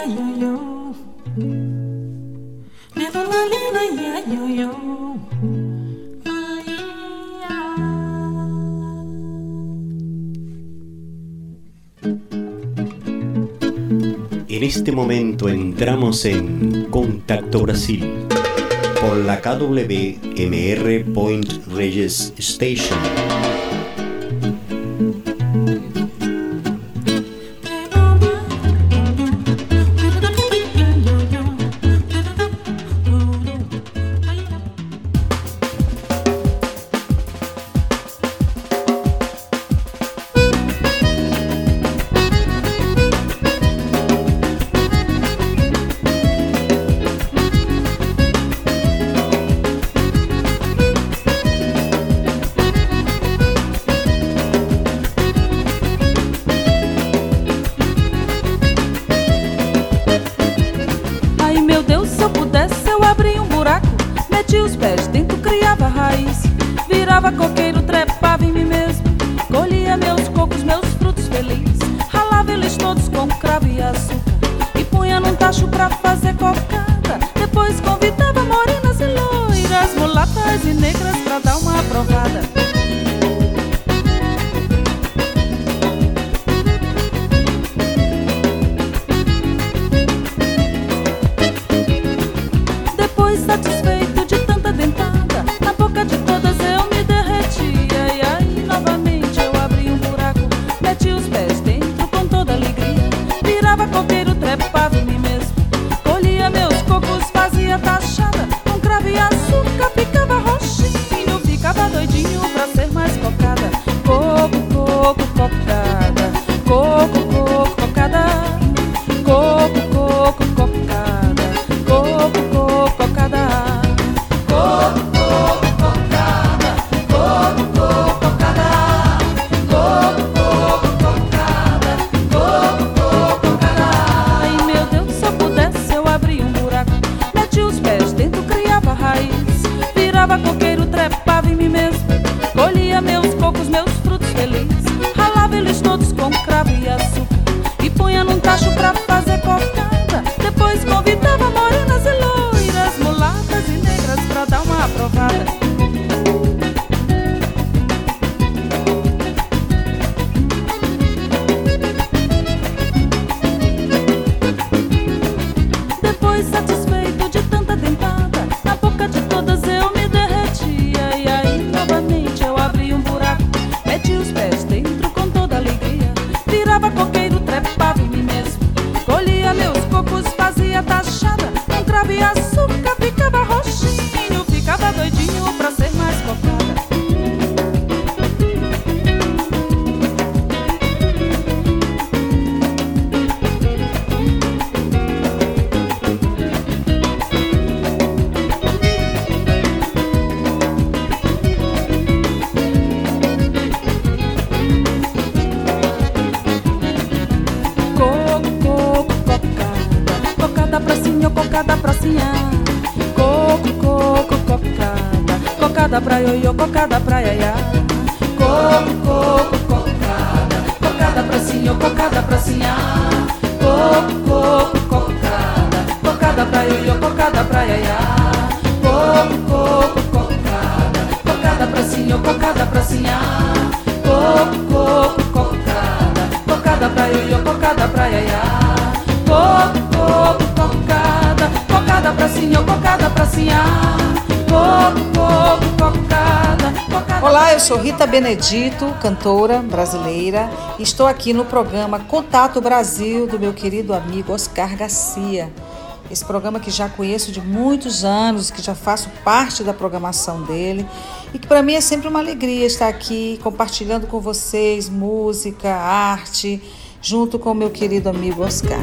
En este momento entramos en Contacto Brasil por la KWMR Point Reyes Station. Cocada pracinha, coco, cocada, cocada pra ioiô, cocada pra iaiá. Coco, cocada, cocada pracinha, cocada pracinha. Coco, cocada, cocada pra ioiô, cocada pra iaiá. Coco, cocada, cocada pracinha, cocada pracinha. Coco, cocada, cocada pra ioiô, cocada pra iaiá. Coco, cocada, cocada pracinha, cocada pracinha. Coco, cocada, cocada. Olá, eu sou Rita Benedito, cantora brasileira. Estou aqui no programa Contato Brasil do meu querido amigo Oscar Garcia. Esse programa que já conheço de muitos anos, que já faço parte da programação dele e que para mim é sempre uma alegria estar aqui compartilhando com vocês música, arte, junto com o meu querido amigo Oscar.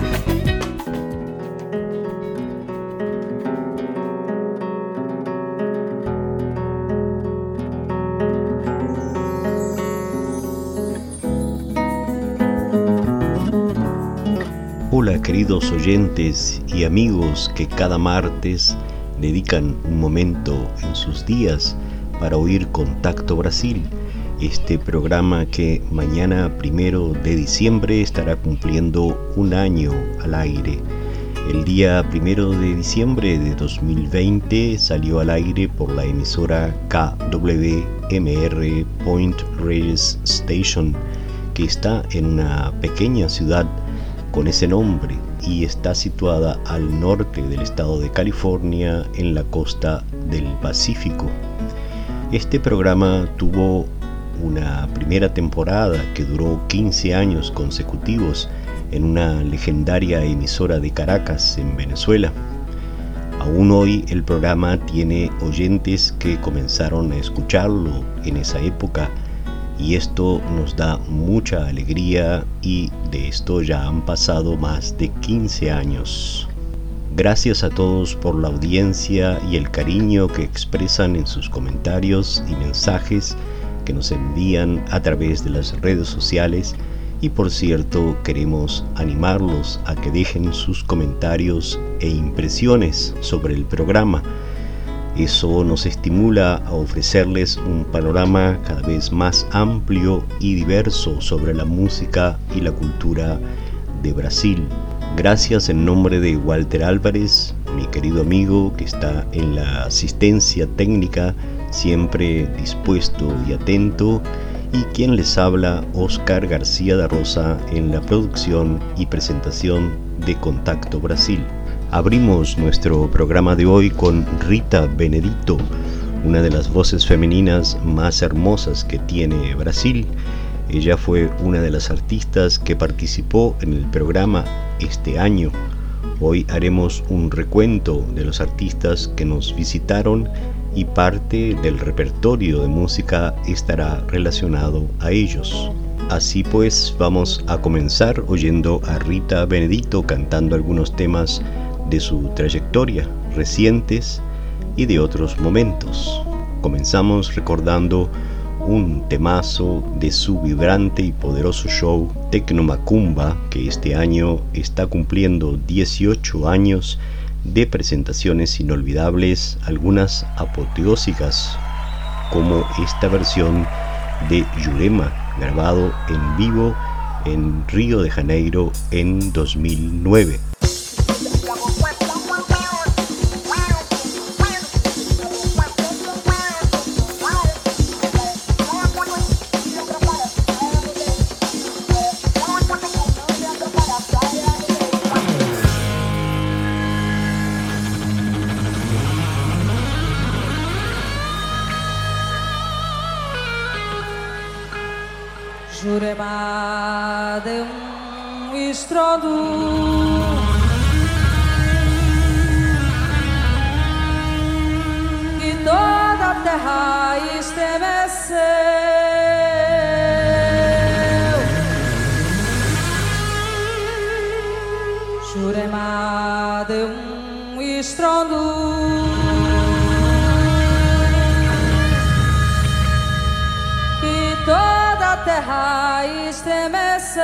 Hola queridos oyentes y amigos que cada martes dedican un momento en sus días para oír Contacto Brasil, este programa que mañana 1 de diciembre estará cumpliendo un año al aire. El día 1 de diciembre de 2020 salió al aire por la emisora KWMR Point Reyes Station, que está en una pequeña ciudad con ese nombre y está situada al norte del estado de California, en la costa del Pacífico. Este programa tuvo una primera temporada que duró 15 años consecutivos en una legendaria emisora de Caracas, en Venezuela. Aún hoy el programa tiene oyentes que comenzaron a escucharlo en esa época, y esto nos da mucha alegría, y de esto ya han pasado más de 15 años. Gracias a todos por la audiencia y el cariño que expresan en sus comentarios y mensajes que nos envían a través de las redes sociales. Y por cierto, queremos animarlos a que dejen sus comentarios e impresiones sobre el programa. Eso nos estimula a ofrecerles un panorama cada vez más amplio y diverso sobre la música y la cultura de Brasil. Gracias en nombre de Walter Álvarez, mi querido amigo que está en la asistencia técnica, siempre dispuesto y atento, y quien les habla, Oscar García da Rosa, en la producción y presentación de Contacto Brasil. Abrimos nuestro programa de hoy con Rita Benedito, una de las voces femeninas más hermosas que tiene Brasil. Ella fue una de las artistas que participó en el programa este año. Hoy haremos un recuento de los artistas que nos visitaron, y parte del repertorio de música estará relacionado a ellos. Así pues, vamos a comenzar oyendo a Rita Benedito cantando algunos temas de su trayectoria, recientes y de otros momentos. Comenzamos recordando un temazo de su vibrante y poderoso show Tecno Macumba, que este año está cumpliendo 18 años de presentaciones inolvidables, algunas apoteósicas, como esta versión de Jurema, grabado en vivo en Río de Janeiro en 2009. Jurema de estrondo que toda a terra estremeceu. Jurema de estrondo que toda a terra estremeceu.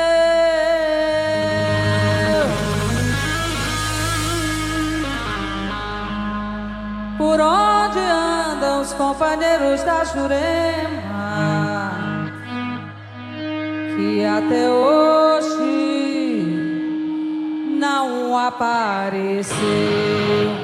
Por onde andam os companheiros da Jurema, que até hoje não apareceu?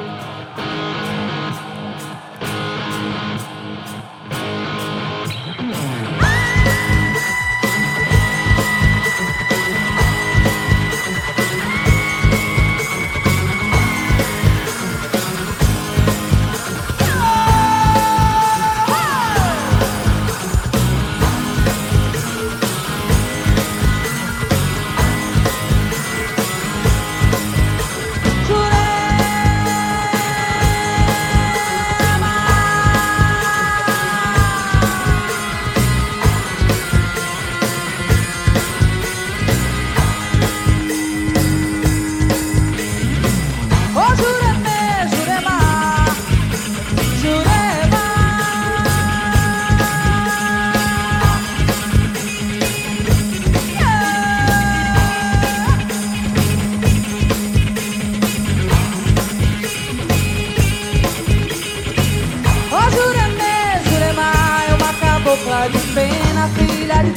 Jurema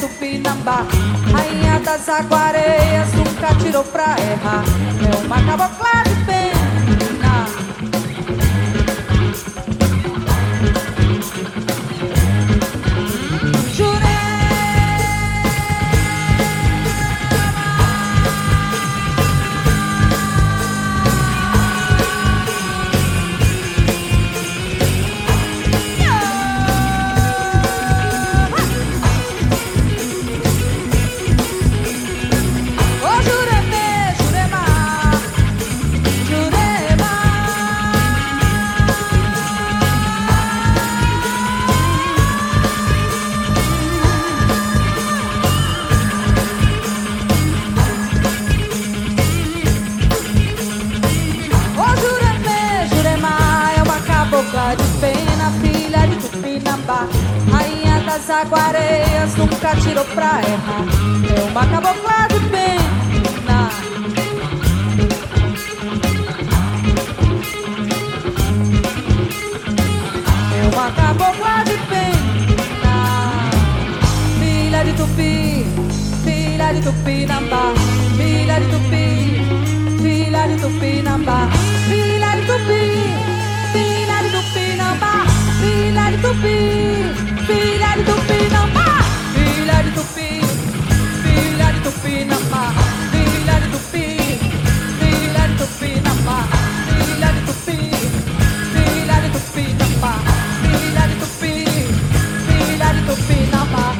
Tupinambá, rainha das aguareias, nunca tirou pra errar. É uma cabocla de pena. Aguareias nunca tirou pra errar. É uma cabocla de pena. É uma cabocla de pena. Filha de Tupi, filha de Tupinambá, filha de Tupi, filha de Tupinambá, filha de Tupi, filha de Tupinambá, filha de Tupi. Filha de Tupinambá, filha de Tupi, filha de Tupinambá, filha de Tupi, filha de Tupinambá, filha de Tupi, filha de Tupinambá, filha de Tupi, filha de Tupinambá.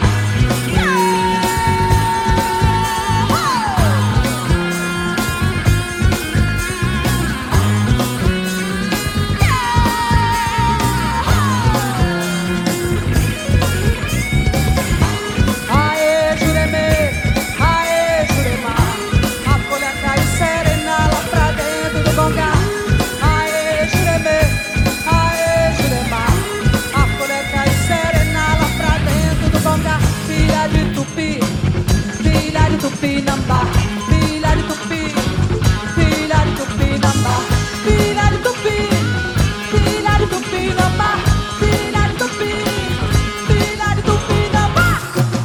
Tupinambá, filha de Tupi, filha de Tupinambá, filha de Tupi, filha de Tupinambá, filha de Tupi, filha de Tupinambá.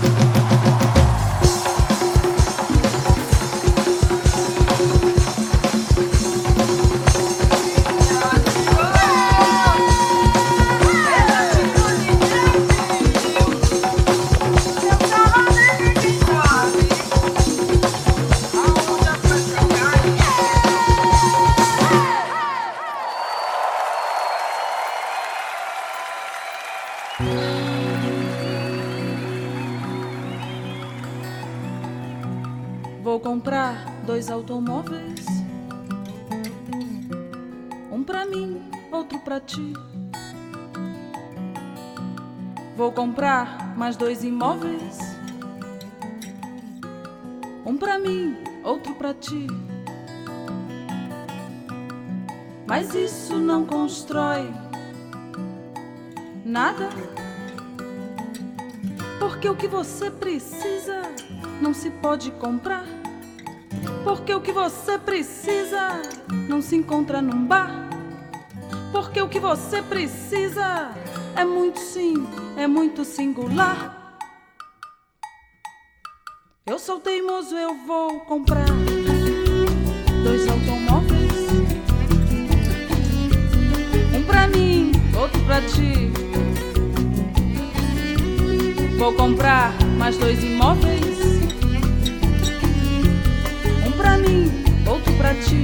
Vou comprar 2 automóveis, um pra mim, outro pra ti. Vou comprar mais 2 imóveis, um pra mim, outro pra ti. Mas isso não constrói nada, porque o que você precisa não se pode comprar. Porque o que você precisa não se encontra num bar. Porque o que você precisa é muito sim, é muito singular. Eu sou teimoso, eu vou comprar 2 automóveis, um pra mim, outro pra ti. Vou comprar mais 2 imóveis, pra mim, outro pra ti.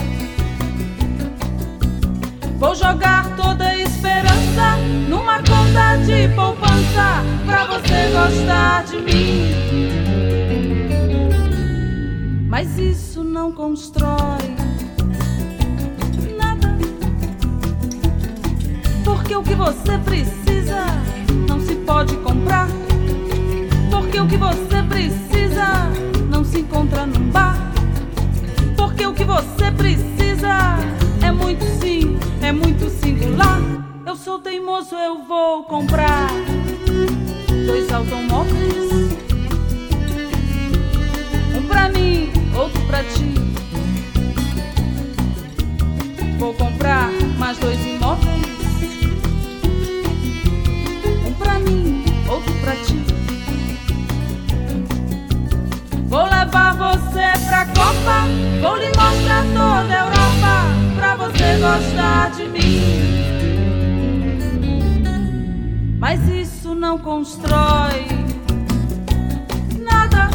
Vou jogar toda a esperança numa conta de poupança pra você gostar de mim. Mas isso não constrói nada, porque o que você precisa não se pode comprar. Porque o que você precisa não se encontra num bar. Porque o que você precisa é muito sim, é muito singular. Eu sou teimoso, eu vou comprar 2 automóveis, um pra mim, outro pra ti. Vou comprar mais 2 imóveis, um pra mim, outro pra ti. gostar de mim. Mas isso não constrói nada,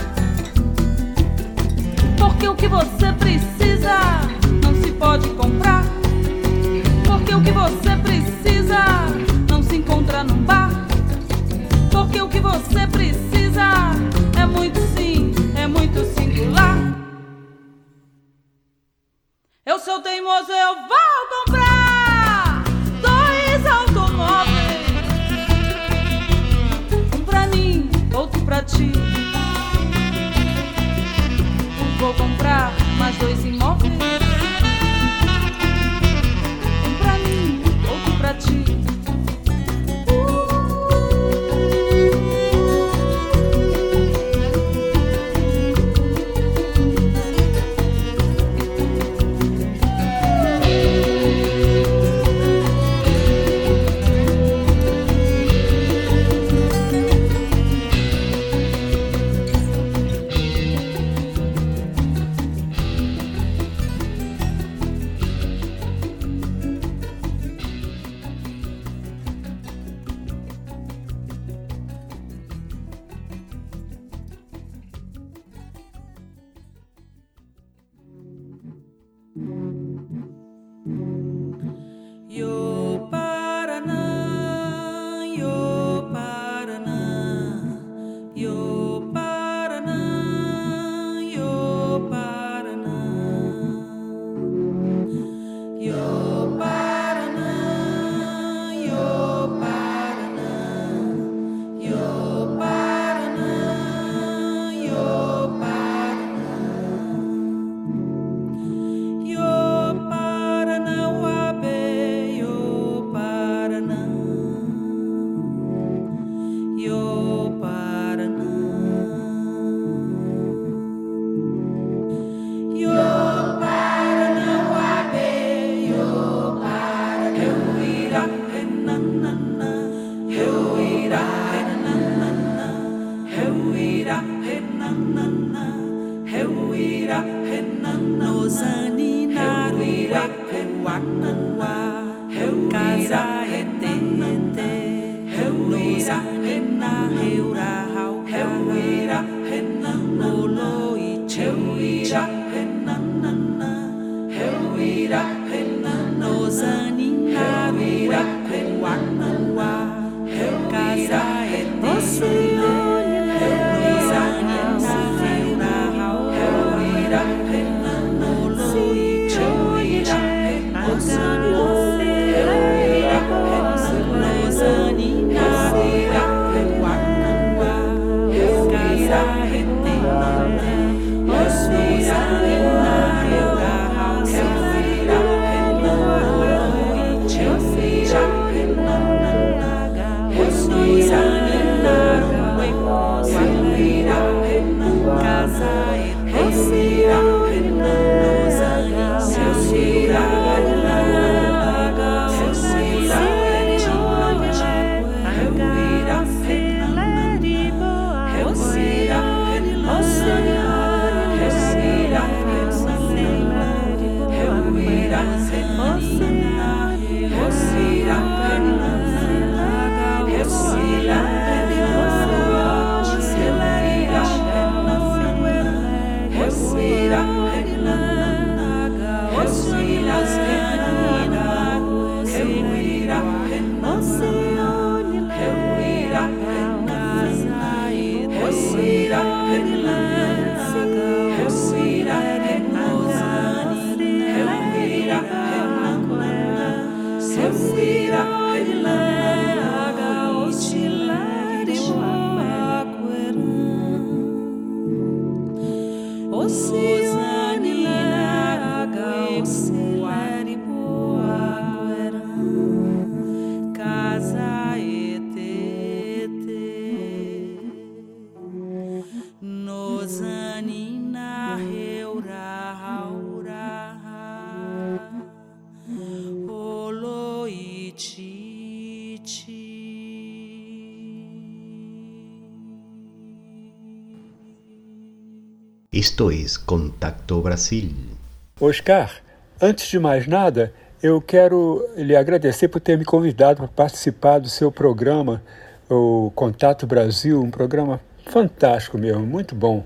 porque o que você precisa não se pode comprar, porque o que você precisa não se encontra num bar, porque o que você precisa é muito sim, é muito singular. Eu sou teimoso, eu vou comprar 2 automóveis, um pra mim, outro pra ti. Vou comprar mais 2 imóveis, um pra mim, outro pra ti. Esto es Contacto Brasil. Oscar, antes de mais nada, eu quero lhe agradecer por ter me convidado para participar do seu programa, o Contato Brasil, um programa fantástico mesmo, muito bom.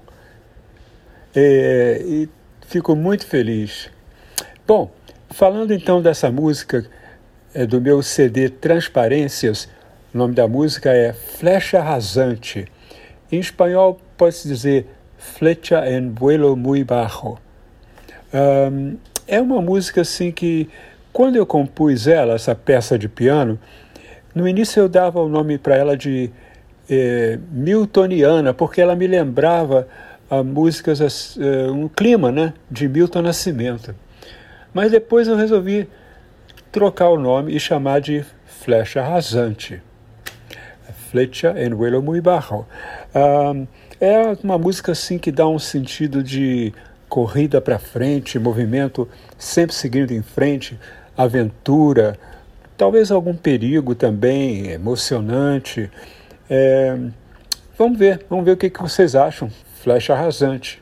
E fico muito feliz. Bom, falando então dessa música, do meu CD Transparências, o nome da música é Flecha Rasante. Em espanhol pode-se dizer Flecha en vuelo muy bajo. É uma música assim que, quando eu compus ela, essa peça de piano, no início eu dava o nome para ela de Miltoniana, porque ela me lembrava músicas, um clima, né, de Milton Nascimento. Mas depois eu resolvi trocar o nome e chamar de Flecha Rasante. Flecha en vuelo muy bajo. É uma música assim que dá um sentido de corrida para frente, movimento sempre seguindo em frente, aventura, talvez algum perigo também, emocionante. Vamos ver o que vocês acham. Flecha Rasante.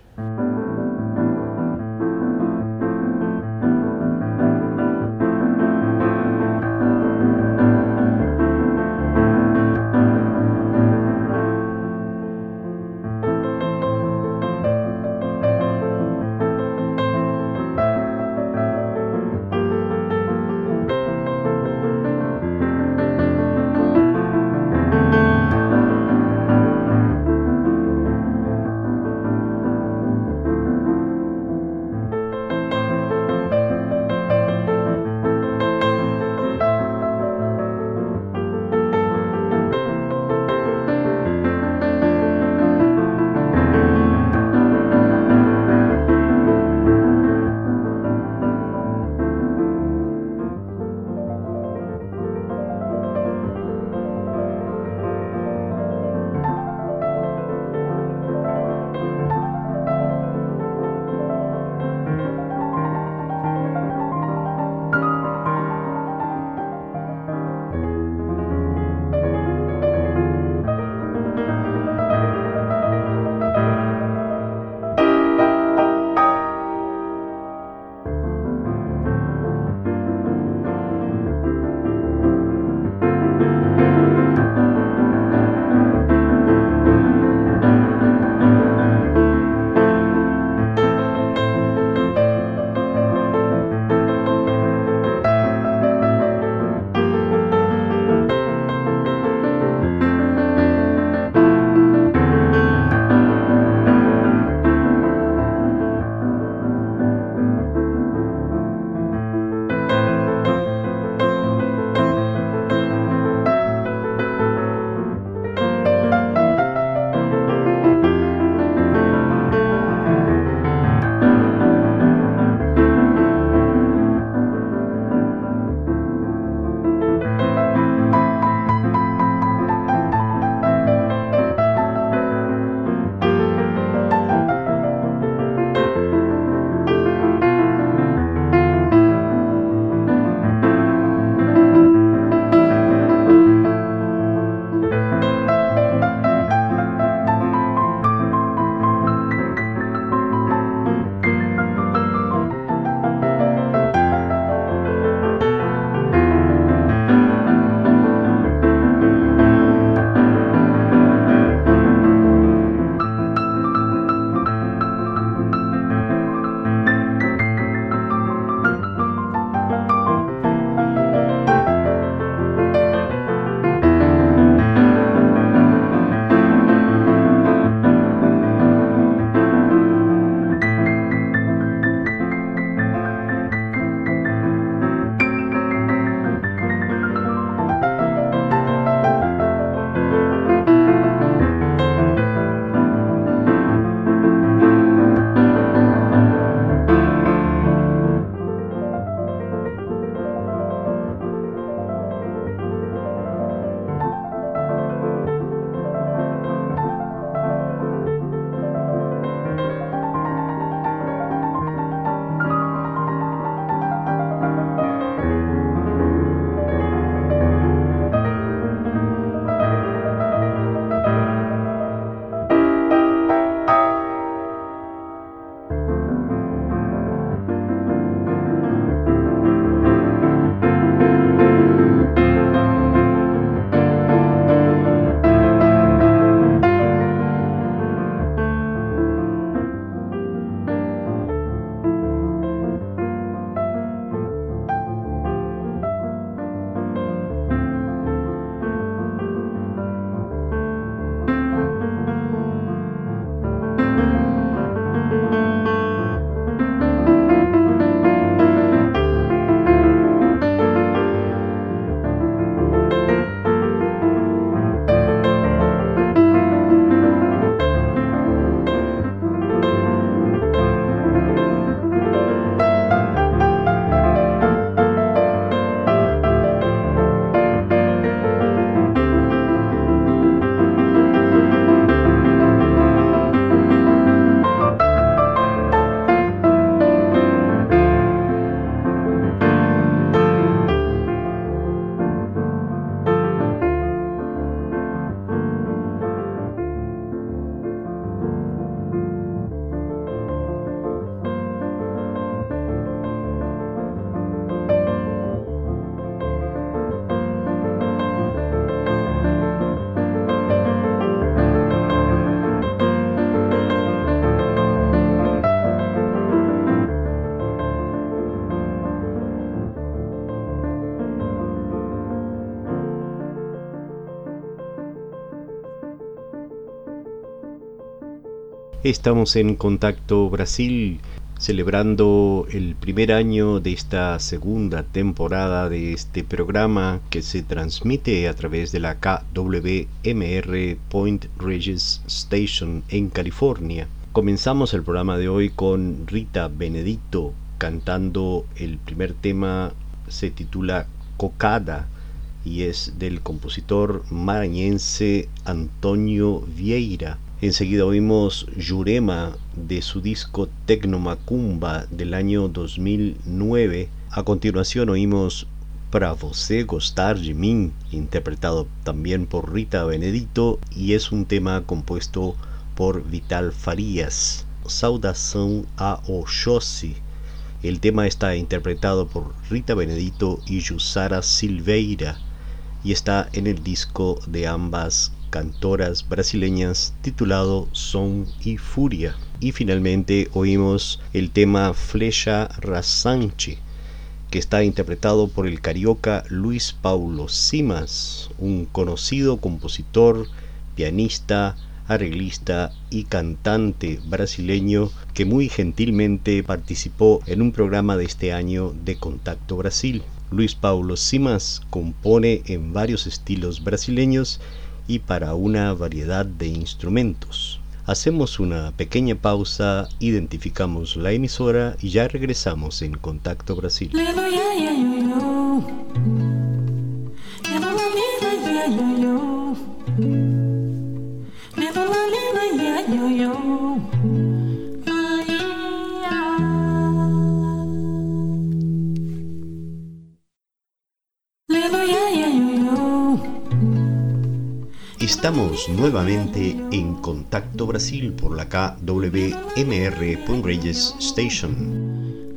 Estamos en Contacto Brasil, celebrando el primer año de esta segunda temporada de este programa que se transmite a través de la KWMR Point Reyes Station en California. Comenzamos el programa de hoy con Rita Benedetto cantando el primer tema, se titula Cocada y es del compositor maranhense Antonio Vieira. Enseguida oímos Jurema de su disco Tecno Macumba del año 2009. A continuación oímos Pra Você Gostar de Mim, interpretado también por Rita Benedetto, y es un tema compuesto por Vital Farias. Saudação a Oxóssi. El tema está interpretado por Rita Benedetto y Jussara Silveira y está en el disco de ambas cantoras brasileñas titulado Som y Furia. Y finalmente oímos el tema Flecha Rasante, que está interpretado por el carioca Luis Paulo Simas, un conocido compositor, pianista, arreglista y cantante brasileño que muy gentilmente participó en un programa de este año de Contacto Brasil. Luis Paulo Simas compone en varios estilos brasileños y para una variedad de instrumentos. Hacemos una pequeña pausa, identificamos la emisora y ya regresamos en Contacto Brasil. Estamos nuevamente en Contacto Brasil por la KWMR Point Reyes Station.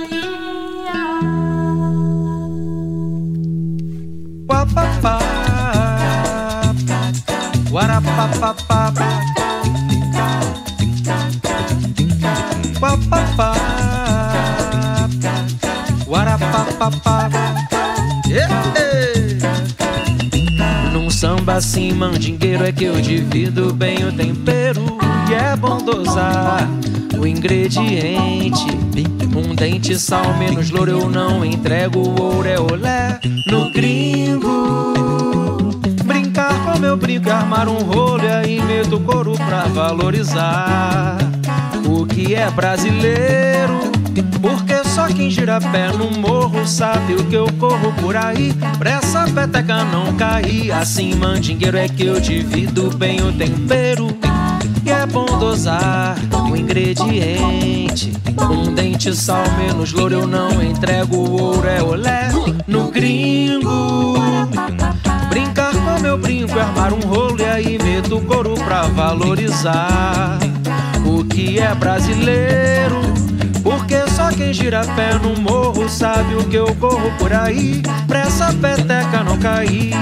Num samba assim mandingueiro é que eu divido bem o tempero e é bom dosar o ingrediente. Um dente, sal, menos louro eu não entrego, o ouro é olé no gringo. Brincar como eu brinco, armar um rolo e aí meto o couro pra valorizar o que é brasileiro. Porque só quem gira pé no morro sabe o que eu corro por aí, pra essa peteca não cair. Assim mandingueiro é que eu divido bem o tempero e é bom dosar o ingrediente. Um dente, sal, menos louro eu não entrego, o ouro é olé no gringo. Brincar como eu brinco, armar um rolo e aí meto o couro pra valorizar o que é brasileiro. Porque só quem gira pé no morro sabe o que eu corro por aí, pra essa peteca não cair.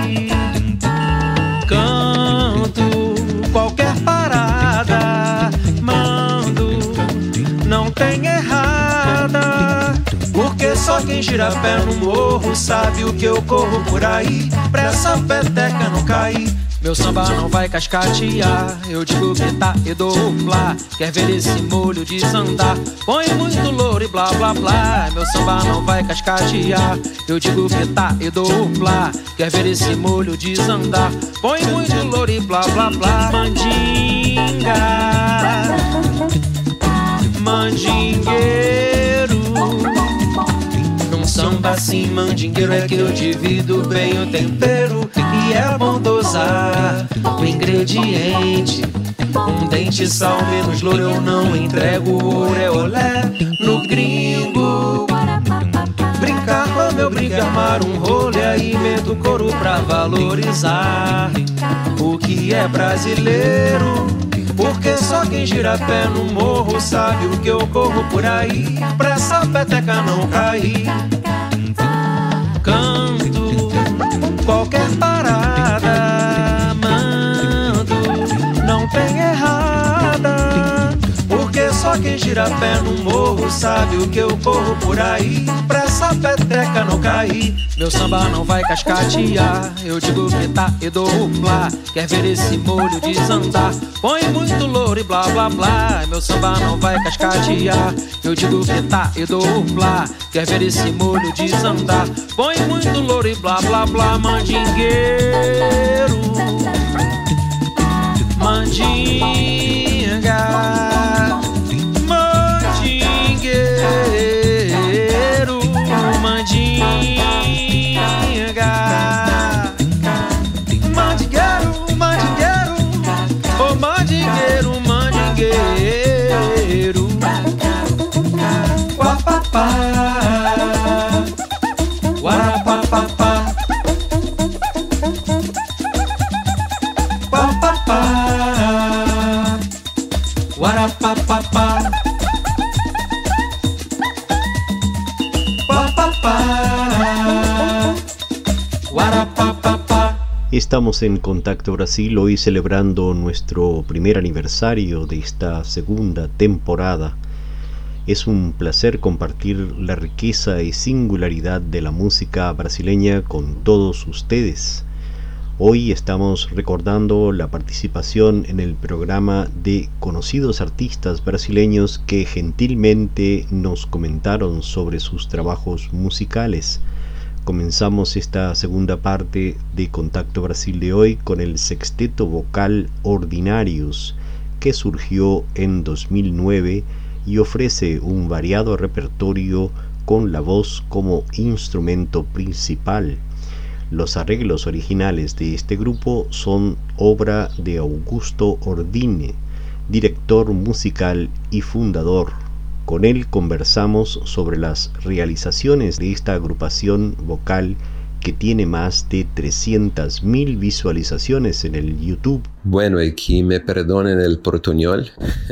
Canto qualquer parada, mando, não tem errada. Porque só quem gira pé no morro sabe o que eu corro por aí, pra essa peteca não cair. Meu samba não vai cascatear, eu digo que tá e dou plá. Quer ver esse molho desandar? Põe muito louro e blá blá blá. Meu samba não vai cascatear, eu digo que tá e dou plá. Quer ver esse molho desandar? Põe muito louro e blá blá blá. Mandinga, mandingueiro. Num samba assim mandingueiro é que eu divido bem o tempero e é bom dosar o ingrediente. Um dente, sal, menos louro eu não entrego, o ouro é olé no gringo. Brincar como eu brinco, armar um rolo e aí meto o couro pra valorizar o que é brasileiro. Porque só quem gira pé no morro sabe o que eu corro por aí, pra essa peteca não cair. Canto qualquer parada, mando, não tem errada. Porque só Só quem gira pé no morro sabe o que eu corro por aí, pra essa peteca não cair. Meu samba não vai cascatear, eu digo que tá e dou o plá. Quer ver esse molho desandar? Põe muito louro e blá blá blá. Meu samba não vai cascatear, eu digo que tá e dou o plá. Quer ver esse molho desandar? Põe muito louro e blá blá blá. Mandingueiro, mandinga, mandingueiro, mandinga, mandingueiro, mandingueiro, oh mandingueiro, mandingueiro, guapapá, guarapapapá, guapapá, guarapapapá, guapapá, guarapapapá. Estamos en Contacto Brasil, hoy celebrando nuestro primer aniversario de esta segunda temporada. Es un placer compartir la riqueza y singularidad de la música brasileña con todos ustedes. Hoy estamos recordando la participación en el programa de conocidos artistas brasileños que gentilmente nos comentaron sobre sus trabajos musicales. Comenzamos esta segunda parte de Contacto Brasil de hoy con el sexteto vocal Ordinarios, que surgió en 2009 y ofrece un variado repertorio con la voz como instrumento principal. Los arreglos originales de este grupo son obra de Augusto Ordine, director musical y fundador. Con él conversamos sobre las realizaciones de esta agrupación vocal que tiene más de 300.000 visualizaciones en el YouTube. Bueno, y que me perdonen el portuñol.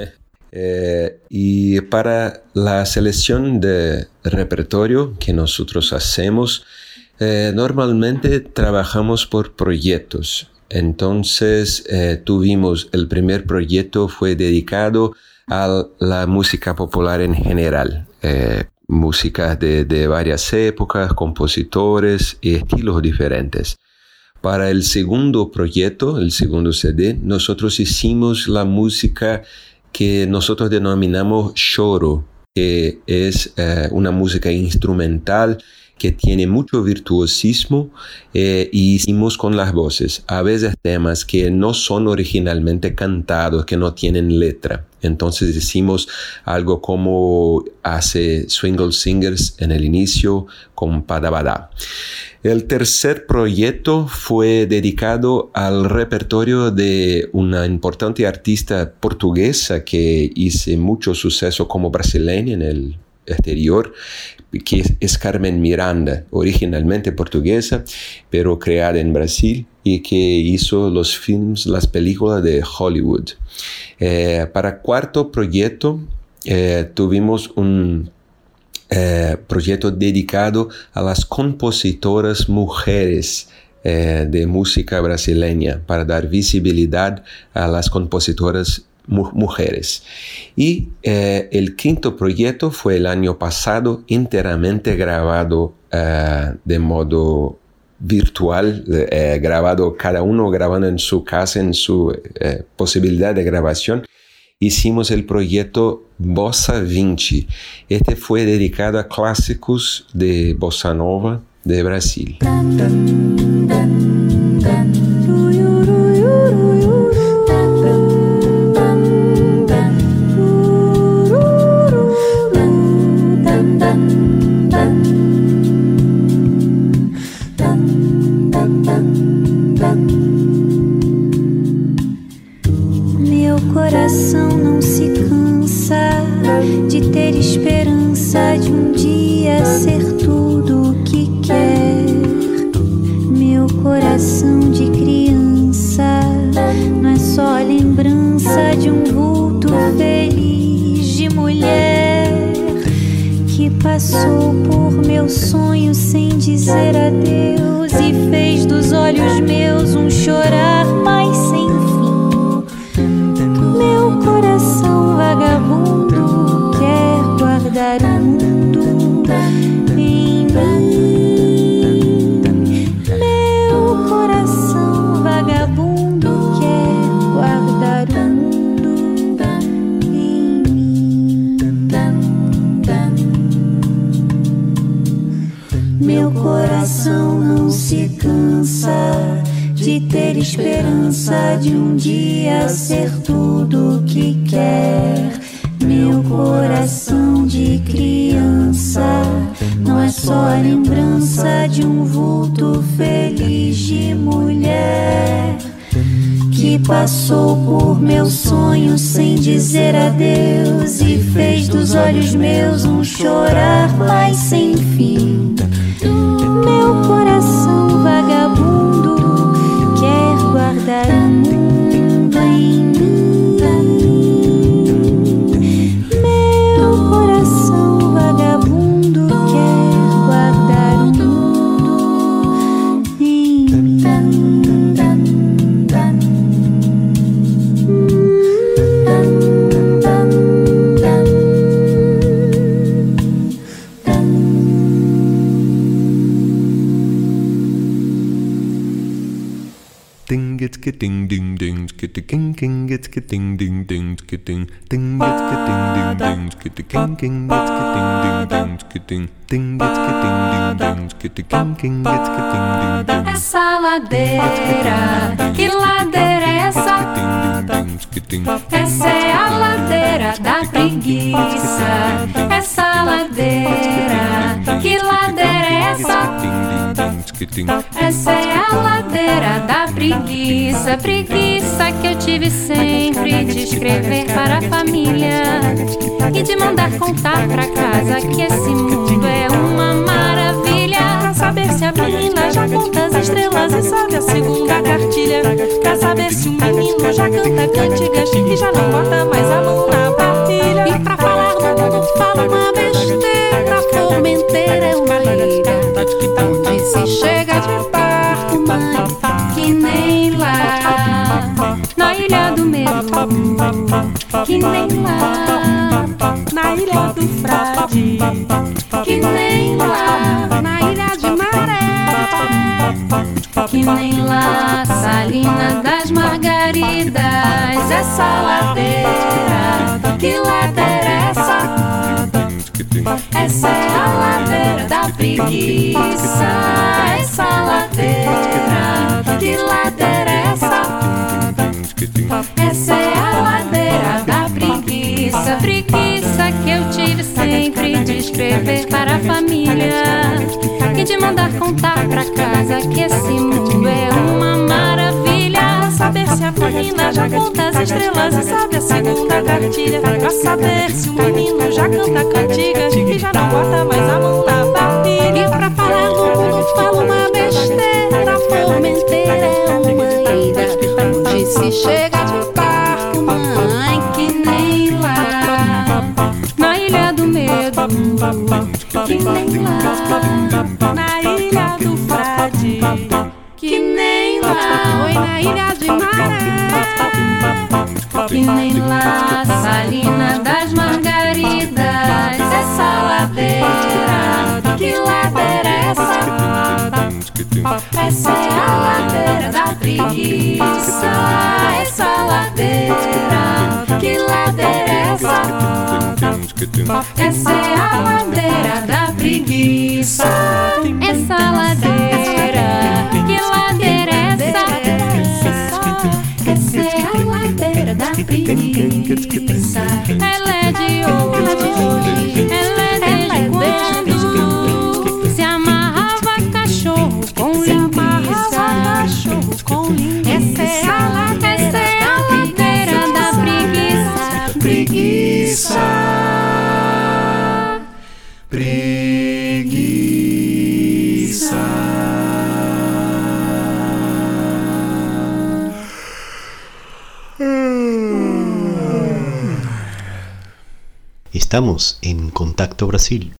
Y para la selección de repertorio que nosotros hacemos, normalmente trabajamos por proyectos. Entonces tuvimos, el primer proyecto fue dedicado a la música popular en general. Música de varias épocas, compositores y estilos diferentes. Para el segundo proyecto, el segundo CD, nosotros hicimos la música que nosotros denominamos choro, que es una música instrumental que tiene mucho virtuosismo y hicimos con las voces, a veces temas que no son originalmente cantados, que no tienen letra. Entonces hicimos algo como hace Swingle Singers en el inicio con Padabada. El tercer proyecto fue dedicado al repertorio de una importante artista portuguesa que hizo mucho suceso como brasileña en el exterior, que es Carmen Miranda, originalmente portuguesa, pero creada en Brasil y que hizo los films, las películas de Hollywood. Para cuarto proyecto tuvimos un proyecto dedicado a las compositoras mujeres de música brasileña, para dar visibilidad a las compositoras mujeres. Y el quinto proyecto fue el año pasado, enteramente grabado de modo virtual, grabado cada uno grabando en su casa, en su posibilidad de grabación. Hicimos el proyecto Bossa 20. Este fue dedicado a clásicos de Bossa Nova de Brasil. Meu coração não se cansa de ter esperança de um dia ser tudo o que quer. Meu coração de criança não é só lembrança de um vulto feliz de mulher que passou por meu sonho sem dizer adeus e fez dos olhos meus um chorar mais sem fim. Meu coração vagabundo coração não se cansa de ter esperança de um dia ser tudo o que quer. Meu coração de criança não é só a lembrança de um vulto feliz de mulher que passou por meus sonhos sem dizer adeus e fez dos olhos meus um chorar mas sem fim. Meu coração vagabundo quer guardar o mundo em mim. Meu coração vagabundo quer guardar o mundo em mim. Ding ding ding king king gets ding ding ding ding ding gets ding ding ding king king gets ding ding ding ding gets ding king gets ding ding. Essa ladeira, que ladeira é essa? Essa é a ladeira da preguiça. Essa ladeira, que ladeira é essa? Essa é a ladeira da preguiça. Preguiça que eu tive sempre de escrever para a família e de mandar contar pra casa que esse mundo é uma maravilha. Pra saber se a menina já conta as estrelas e sabe a segunda cartilha. Pra saber se o menino já canta cantigas e já não bota mais a mão na partilha. E pra falar no mundo fala uma besteira. Formenteira é uma ilha onde se chega de barco, mãe, que nem lá na ilha do medo, que nem lá na ilha do frade, que nem lá na ilha de Maré, que nem lá Salina das Margaridas. Essa ladeira, que ladeira é essa? Essa é a ladeira da preguiça. Essa ladeira, que ladeira é essa? Essa é a ladeira da preguiça. Preguiça que eu tive sempre de escrever para a família e de mandar contar pra casa que esse mundo é uma maravilha. Saber se a menina já conta as estrelas e sabe a segunda cartilha. Pra saber se o menino já canta cantigas e já não bota mais a mão na partilha. E pra falar no mundo fala uma besteira. Formenteira é uma ilha onde se chega de barco, mãe, que nem lá na ilha do medo, que nem lá na ilha do frade, que nem lá, oi, na ilha de Maré, que nem lá Salina das Margaridas. Essa ladeira, que ladeira é essa? Essa é a ladeira da preguiça. Essa ladeira, que ladeira é essa? Essa é a ladeira da preguiça. Essa ladeira, que ladeira é essa? Essa é a ladeira da preguiça. Ela é de hoje, ela é desde quando se amarrava cachorro com linguiça. Essa é a ladeira da preguiça. Preguiça. Estamos en Contacto Brasil.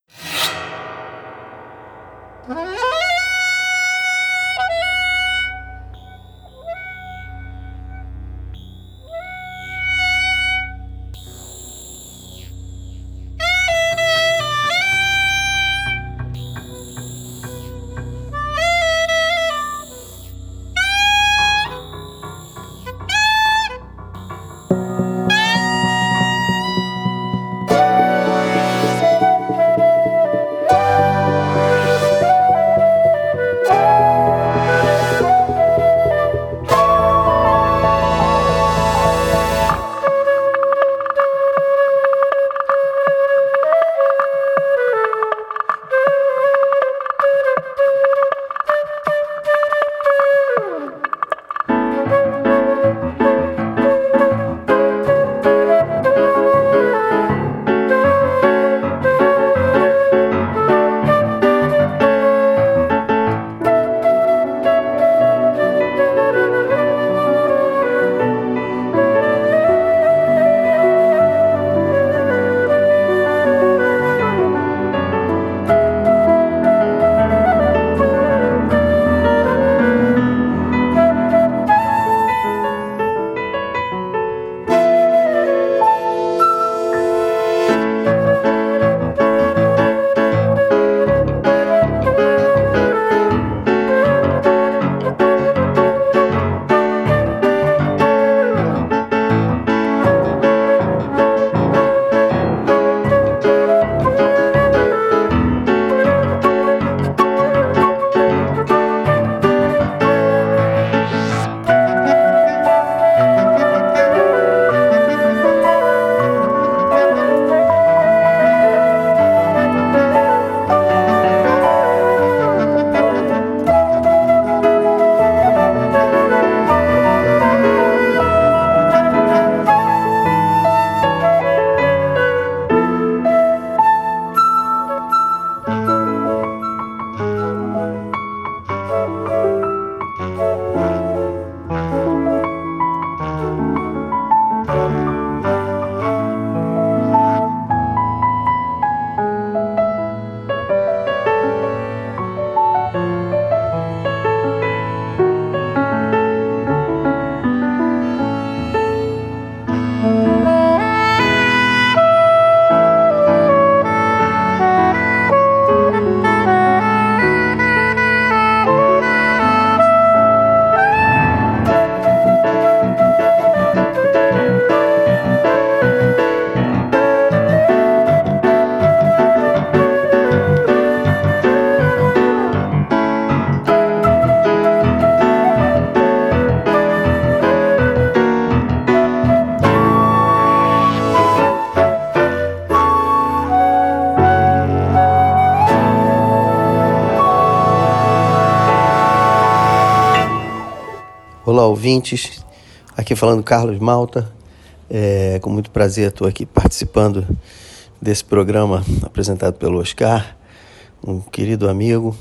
ouvintes. Aqui falando Carlos Malta. Com muito prazer estou aqui participando desse programa apresentado pelo Oscar, um querido amigo,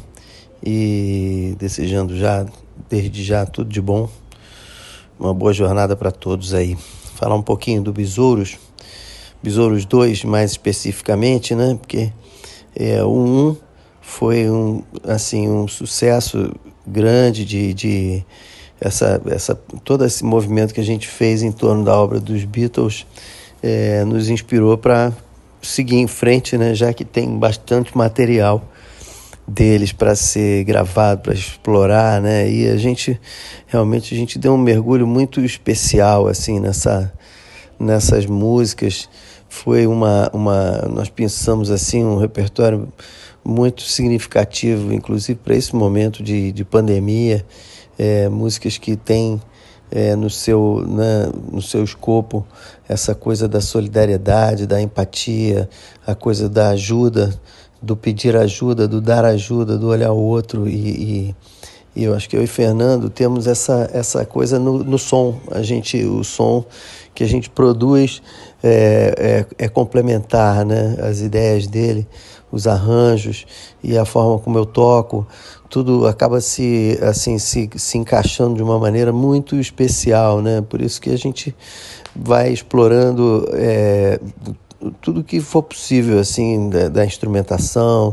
e desejando desde já tudo de bom, uma boa jornada para todos aí. Falar um pouquinho do Besouros 2 mais especificamente, né? Porque o 1 foi um sucesso grande de todo esse movimento que a gente fez em torno da obra dos Beatles, nos inspirou para seguir em frente, né? Já que tem bastante material deles para ser gravado, para explorar, né? E a gente deu um mergulho muito especial assim nessas músicas. Foi nós pensamos assim um repertório muito significativo, inclusive para esse momento de pandemia, músicas que têm no seu escopo essa coisa da solidariedade, da empatia, a coisa da ajuda, do pedir ajuda, do dar ajuda, do olhar o outro, e eu acho que eu e Fernando temos essa coisa no som. O som que a gente produz é complementar, né? As ideias dele, os arranjos e a forma como eu toco, tudo acaba se encaixando de uma maneira muito especial, né? Por isso que a gente vai explorando tudo que for possível assim da instrumentação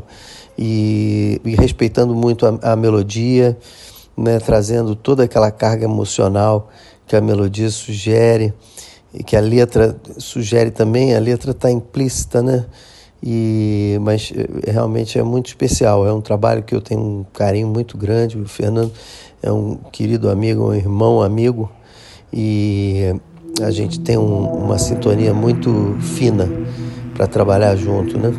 e respeitando muito a melodia, né? Trazendo toda aquela carga emocional que a melodia sugere e que a letra sugere também. A letra está implícita, né? Mas realmente é muito especial. É um trabalho que eu tenho um carinho muito grande. O Fernando é um querido amigo, um irmão amigo, e a gente tem uma sintonia muito fina para trabalhar junto, né?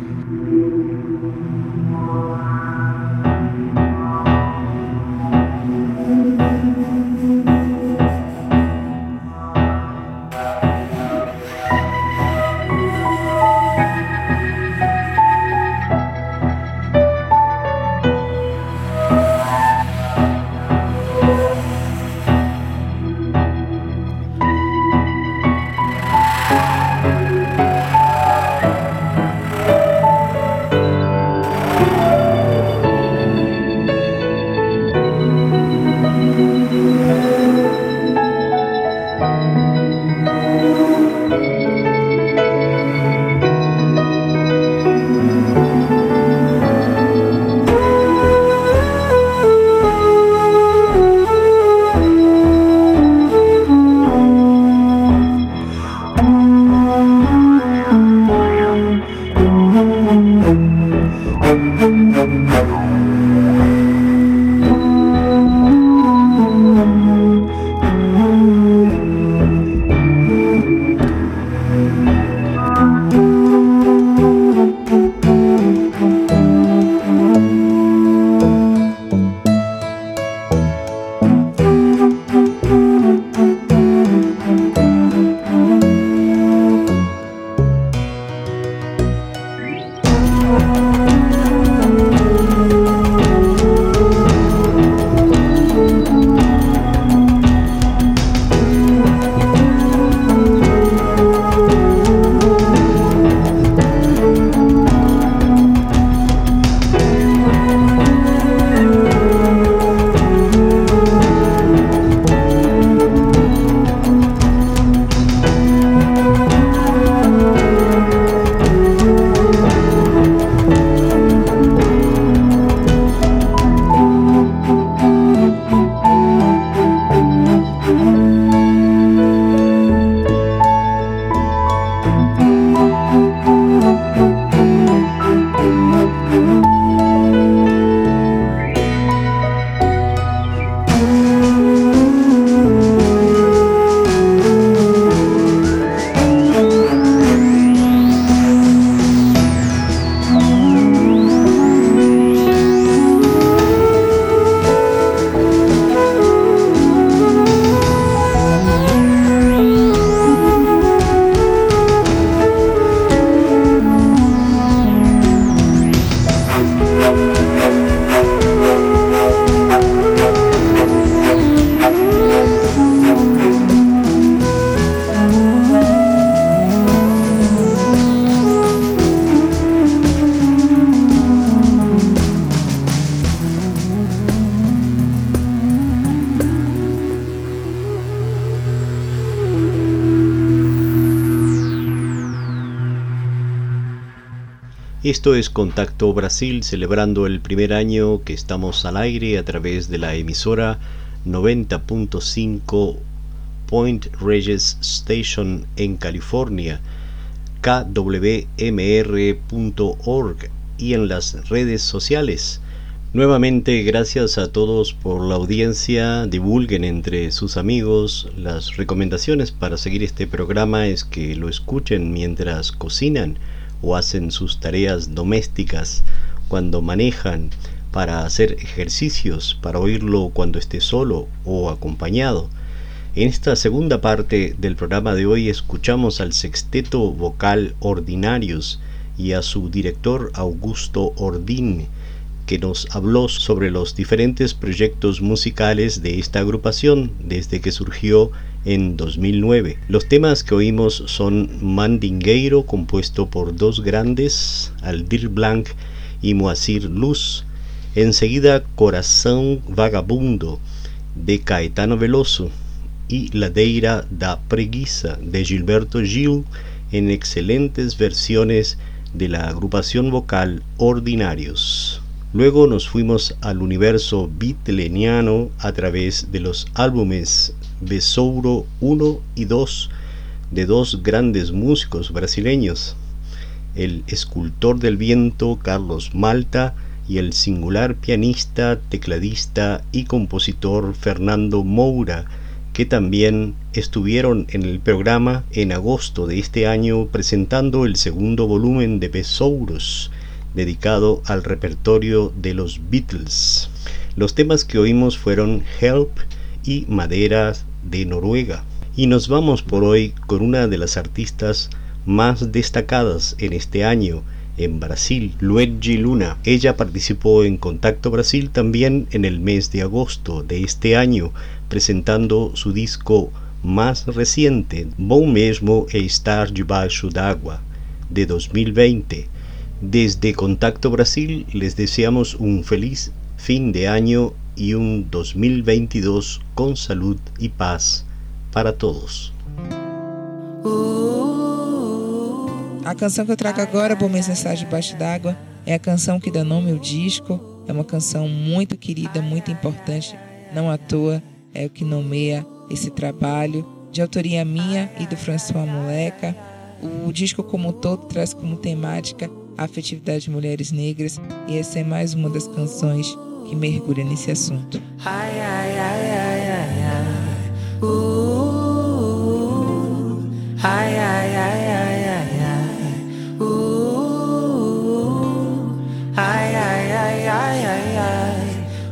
Esto es Contacto Brasil, celebrando el primer año que estamos al aire a través de la emisora 90.5 Point Reyes Station en California, kwmr.org, y en las redes sociales. Nuevamente, gracias a todos por la audiencia. Divulguen entre sus amigos. Las recomendaciones para seguir este programa es que lo escuchen mientras cocinan o hacen sus tareas domésticas, cuando manejan, para hacer ejercicios, para oírlo cuando esté solo o acompañado. En esta segunda parte del programa de hoy escuchamos al sexteto vocal Ordinarios y a su director Augusto Ordín, que nos habló sobre los diferentes proyectos musicales de esta agrupación desde que surgió en 2009. Los temas que oímos son Mandingueiro, compuesto por dos grandes, Aldir Blanc y Moacir Luz. Enseguida Coração Vagabundo, de Caetano Veloso, y Ladeira da Preguiça, de Gilberto Gil, en excelentes versiones de la agrupación vocal Ordinarios. Luego nos fuimos al universo beatleniano a través de los álbumes Besouro 1 y 2 de dos grandes músicos brasileños, el escultor del viento Carlos Malta y el singular pianista, tecladista y compositor Fernando Moura, que también estuvieron en el programa en agosto de este año presentando el segundo volumen de Besouros, dedicado al repertorio de los Beatles. Los temas que oímos fueron Help y Madera de Noruega. Y nos vamos por hoy con una de las artistas más destacadas en este año en Brasil, Luigi Luna. Ella participó en Contacto Brasil también en el mes de agosto de este año, presentando su disco más reciente, Bom Mesmo é Estar Debaixo d'Água, de 2020. Desde Contacto Brasil les deseamos un feliz fin de año y un 2022 con salud y paz para todos. A canção que eu trago agora, Bom Mesmo é Estar Debaixo d'Água, é a canção que dá nome ao disco. É uma canção muito querida, muito importante, não à toa é o que nomeia esse trabalho, de autoria minha e do François Moleca. O disco como um todo traz como temática a afetividade de mulheres negras, e essa é mais uma das canções que mergulha nesse assunto. Ai, ai, ai, ai, ai, ai. Ai, ai, ai, ai, ai, ai. Ai, ai, ai, ai, ai, ai.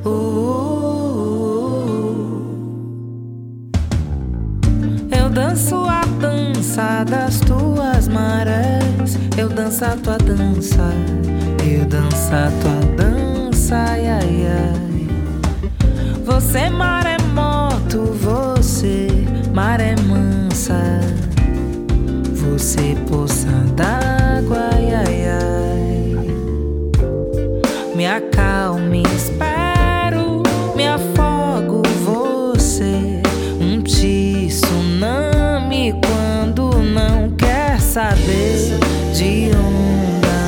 Eu danço a dança das tuas marés, eu danço a tua dança, eu danço a tua dança, ai, ai, ai. Você maremoto, você maré mansa, você poça d'água, ai, ai, ai. Me acalme, espero, me afogo, você um tsunami quando não quer saber de onda.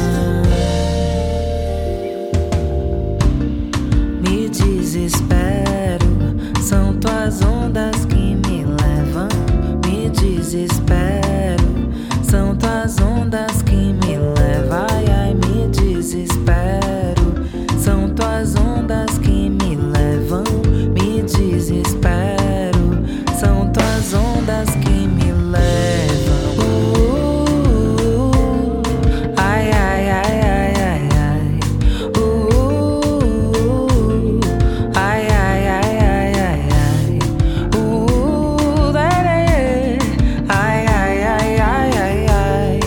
Me desespero, são tuas ondas que me levam. Me desespero, são tuas ondas que me levam. Ai, ai, me desespero, são tuas ondas que me levam. Me desespero, são tuas ondas que me levam. Ai, ai, ai, ai, ai, ai. Ai, ai, ai, ai, ai, ai. Ai, ai, ai, ai, ai, ai.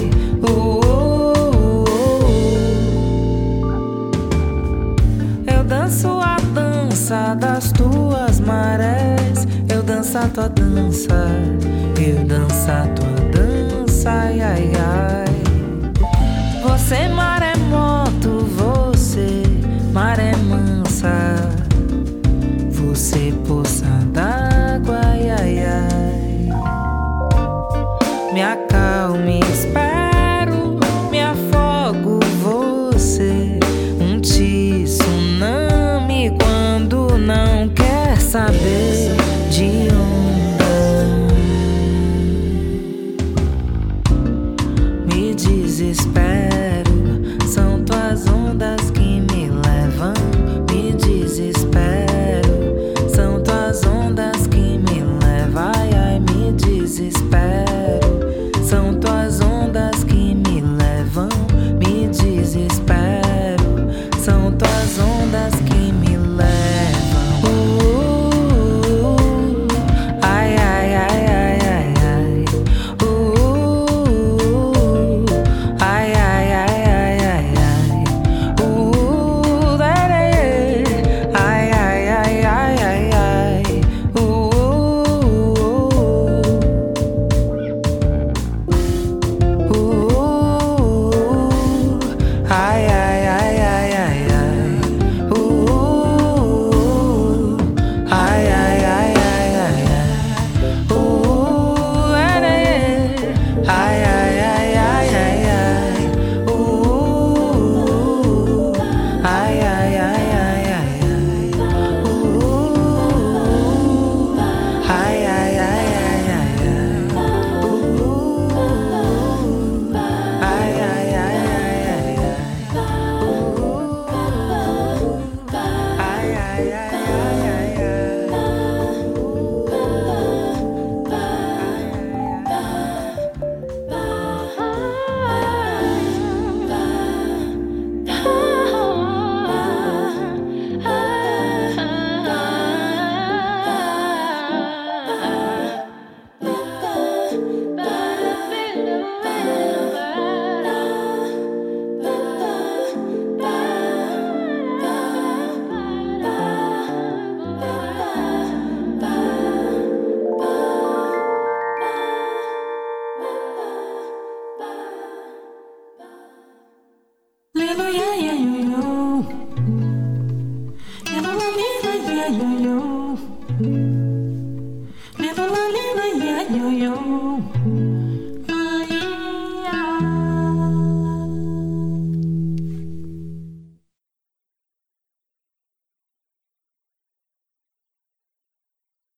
Eu danço a dança das tuas marés, eu danço a tua dança, eu danço a tua dança, ai, ai, ai. Você maremoto, você maré mansa, você poça d'água, ai, ai, ai. Me acalme, espero, me afogo, vou desespero.